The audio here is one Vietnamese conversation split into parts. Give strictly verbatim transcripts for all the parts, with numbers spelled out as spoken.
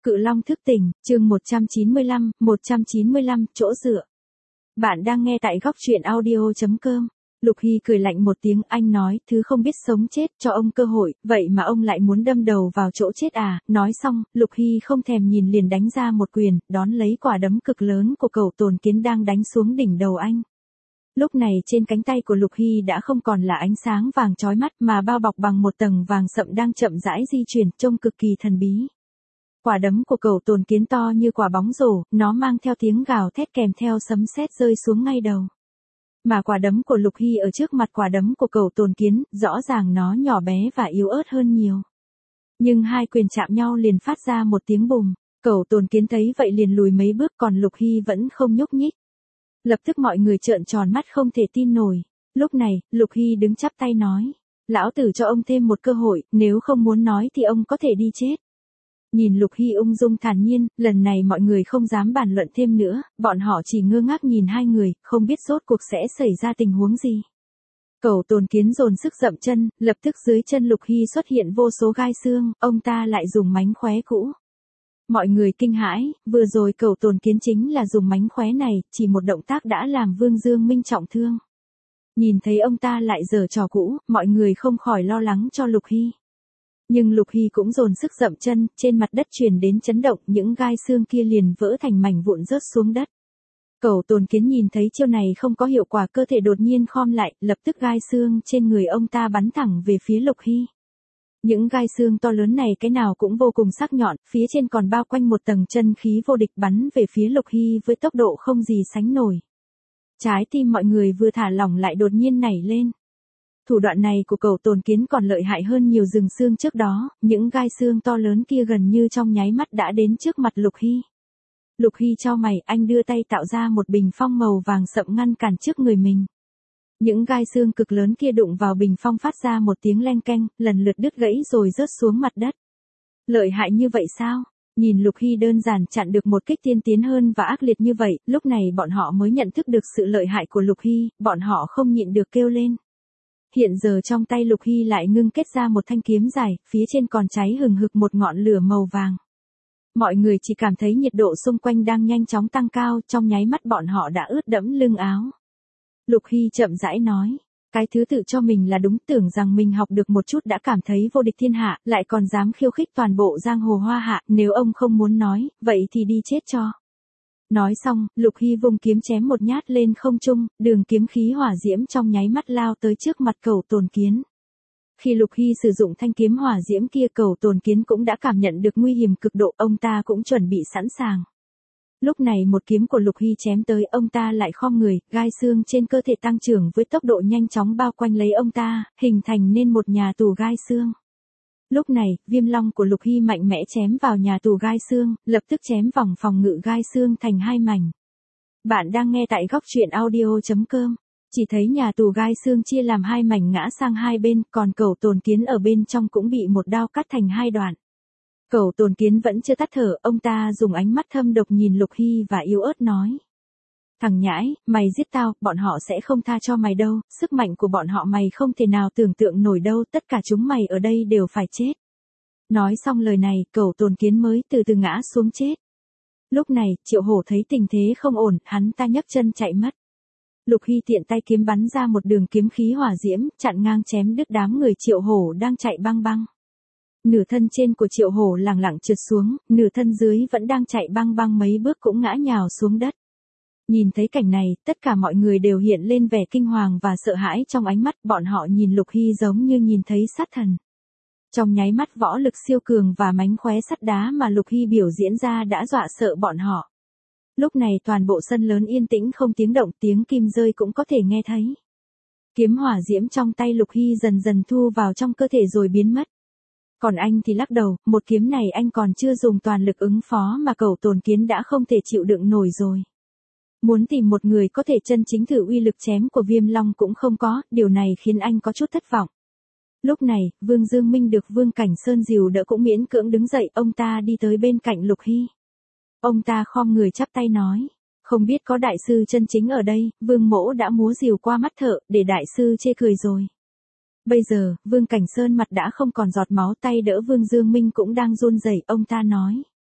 Cự Long thức tỉnh, chương một trăm chín mươi lăm, một trăm chín mươi lăm, chỗ dựa. Bạn đang nghe tại góc truyện audio chấm com. Lục Hy cười lạnh một tiếng, anh nói, thứ không biết sống chết, cho ông cơ hội, vậy mà ông lại muốn đâm đầu vào chỗ chết à? Nói xong, Lục Hy không thèm nhìn liền đánh ra một quyền, đón lấy quả đấm cực lớn của Cẩu Tồn Kiến đang đánh xuống đỉnh đầu anh. Lúc này trên cánh tay của Lục Hy đã không còn là ánh sáng vàng chói mắt mà bao bọc bằng một tầng vàng sậm đang chậm rãi di chuyển, trông cực kỳ thần bí. Quả đấm của Cẩu Tồn Kiến to như quả bóng rổ, nó mang theo tiếng gào thét kèm theo sấm sét rơi xuống ngay đầu. Mà quả đấm của Lục Hy ở trước mặt quả đấm của Cẩu Tồn Kiến, rõ ràng nó nhỏ bé và yếu ớt hơn nhiều. Nhưng hai quyền chạm nhau liền phát ra một tiếng bùm, Cẩu Tồn Kiến thấy vậy liền lùi mấy bước, còn Lục Hy vẫn không nhúc nhích. Lập tức mọi người trợn tròn mắt không thể tin nổi. Lúc này, Lục Hy đứng chắp tay nói, lão tử cho ông thêm một cơ hội, nếu không muốn nói thì ông có thể đi chết. Nhìn Lục Hy ung dung thản nhiên, lần này mọi người không dám bàn luận thêm nữa, bọn họ chỉ ngơ ngác nhìn hai người, không biết rốt cuộc sẽ xảy ra tình huống gì. Cẩu Tồn Kiến dồn sức dậm chân, lập tức dưới chân Lục Hy xuất hiện vô số gai xương, ông ta lại dùng mánh khóe cũ. Mọi người kinh hãi, vừa rồi Cẩu Tồn Kiến chính là dùng mánh khóe này, chỉ một động tác đã làm Vương Dương Minh trọng thương. Nhìn thấy ông ta lại giở trò cũ, mọi người không khỏi lo lắng cho Lục Hy. Nhưng Lục Hy cũng dồn sức dậm chân, trên mặt đất truyền đến chấn động, những gai xương kia liền vỡ thành mảnh vụn rớt xuống đất. Cẩu Tồn Kiến nhìn thấy chiêu này không có hiệu quả, cơ thể đột nhiên khom lại, lập tức gai xương trên người ông ta bắn thẳng về phía Lục Hy. Những gai xương to lớn này cái nào cũng vô cùng sắc nhọn, phía trên còn bao quanh một tầng chân khí vô địch bắn về phía Lục Hy với tốc độ không gì sánh nổi. Trái tim mọi người vừa thả lỏng lại đột nhiên nảy lên. Thủ đoạn này của Cẩu Tồn Kiến còn lợi hại hơn nhiều rừng xương trước đó, những gai xương to lớn kia gần như trong nháy mắt đã đến trước mặt Lục Hy. Lục Hy chau mày, anh đưa tay tạo ra một bình phong màu vàng sậm ngăn cản trước người mình. Những gai xương cực lớn kia đụng vào bình phong phát ra một tiếng leng keng, lần lượt đứt gãy rồi rớt xuống mặt đất. Lợi hại như vậy sao? Nhìn Lục Hy đơn giản chặn được một kích tiên tiến hơn và ác liệt như vậy, lúc này bọn họ mới nhận thức được sự lợi hại của Lục Hy, bọn họ không nhịn được kêu lên. Hiện giờ trong tay Lục Hy lại ngưng kết ra một thanh kiếm dài, phía trên còn cháy hừng hực một ngọn lửa màu vàng. Mọi người chỉ cảm thấy nhiệt độ xung quanh đang nhanh chóng tăng cao, trong nháy mắt bọn họ đã ướt đẫm lưng áo. Lục Hy chậm rãi nói, cái thứ tự cho mình là đúng, tưởng rằng mình học được một chút đã cảm thấy vô địch thiên hạ, lại còn dám khiêu khích toàn bộ giang hồ hoa hạ, nếu ông không muốn nói, vậy thì đi chết cho. Nói xong, Lục Hy vung kiếm chém một nhát lên không trung, đường kiếm khí hỏa diễm trong nháy mắt lao tới trước mặt Cẩu Tồn Kiến. Khi Lục Hy sử dụng thanh kiếm hỏa diễm kia, Cẩu Tồn Kiến cũng đã cảm nhận được nguy hiểm cực độ, ông ta cũng chuẩn bị sẵn sàng. Lúc này một kiếm của Lục Hy chém tới, ông ta lại khom người, gai xương trên cơ thể tăng trưởng với tốc độ nhanh chóng bao quanh lấy ông ta, hình thành nên một nhà tù gai xương. Lúc này, Viêm Long của Lục Hy mạnh mẽ chém vào nhà tù gai xương, lập tức chém vòng phòng ngự gai xương thành hai mảnh. Bạn đang nghe tại góc truyện audio chấm com. Chỉ thấy nhà tù gai xương chia làm hai mảnh ngã sang hai bên, còn Cẩu Tồn Kiến ở bên trong cũng bị một đao cắt thành hai đoạn. Cẩu Tồn Kiến vẫn chưa tắt thở, ông ta dùng ánh mắt thâm độc nhìn Lục Hy và yếu ớt nói. Thằng nhãi, mày giết tao, bọn họ sẽ không tha cho mày đâu, sức mạnh của bọn họ mày không thể nào tưởng tượng nổi đâu, tất cả chúng mày ở đây đều phải chết. Nói xong lời này, Cẩu Tồn Kiến mới từ từ ngã xuống chết. Lúc này, Triệu Hổ thấy tình thế không ổn, hắn ta nhấc chân chạy mất. Lục Hy tiện tay kiếm bắn ra một đường kiếm khí hỏa diễm, chặn ngang chém đứt đám người Triệu Hổ đang chạy băng băng. Nửa thân trên của Triệu Hổ lẳng lặng trượt xuống, nửa thân dưới vẫn đang chạy băng băng mấy bước cũng ngã nhào xuống đất. Nhìn thấy cảnh này, tất cả mọi người đều hiện lên vẻ kinh hoàng và sợ hãi trong ánh mắt, bọn họ nhìn Lục Hy giống như nhìn thấy sát thần. Trong nháy mắt võ lực siêu cường và mánh khóe sắt đá mà Lục Hy biểu diễn ra đã dọa sợ bọn họ. Lúc này toàn bộ sân lớn yên tĩnh không tiếng động, tiếng kim rơi cũng có thể nghe thấy. Kiếm hỏa diễm trong tay Lục Hy dần dần thu vào trong cơ thể rồi biến mất. Còn anh thì lắc đầu, một kiếm này anh còn chưa dùng toàn lực ứng phó mà Cẩu Tồn Kiến đã không thể chịu đựng nổi rồi. Muốn tìm một người có thể chân chính thử uy lực chém của Viêm Long cũng không có, điều này khiến anh có chút thất vọng. Lúc này, Vương Dương Minh được Vương Cảnh Sơn dìu đỡ cũng miễn cưỡng đứng dậy, ông ta đi tới bên cạnh Lục Hy. Ông ta khom người chắp tay nói, không biết có đại sư chân chính ở đây, Vương Mỗ đã múa rìu qua mắt thợ, để đại sư chê cười rồi. Bây giờ, Vương Cảnh Sơn mặt đã không còn giọt máu, tay đỡ Vương Dương Minh cũng đang run rẩy, ông ta nói.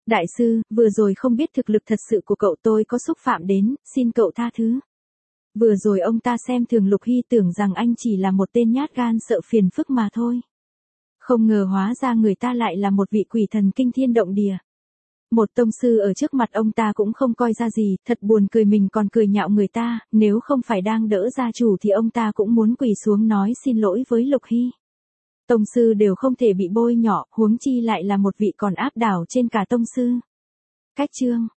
Đại sư, vừa rồi không biết thực lực thật sự của cậu tôi có xúc phạm đến, xin cậu tha thứ. Vừa rồi ông ta xem thường Lục Hy tưởng rằng anh chỉ là một tên nhát gan sợ phiền phức mà thôi. Không ngờ hóa ra người ta lại là một vị quỷ thần kinh thiên động địa. Một tông sư ở trước mặt ông ta cũng không coi ra gì, thật buồn cười mình còn cười nhạo người ta, nếu không phải đang đỡ gia chủ thì ông ta cũng muốn quỳ xuống nói xin lỗi với Lục Hy. Tông sư đều không thể bị bôi nhọ, huống chi lại là một vị còn áp đảo trên cả tông sư. Cách chương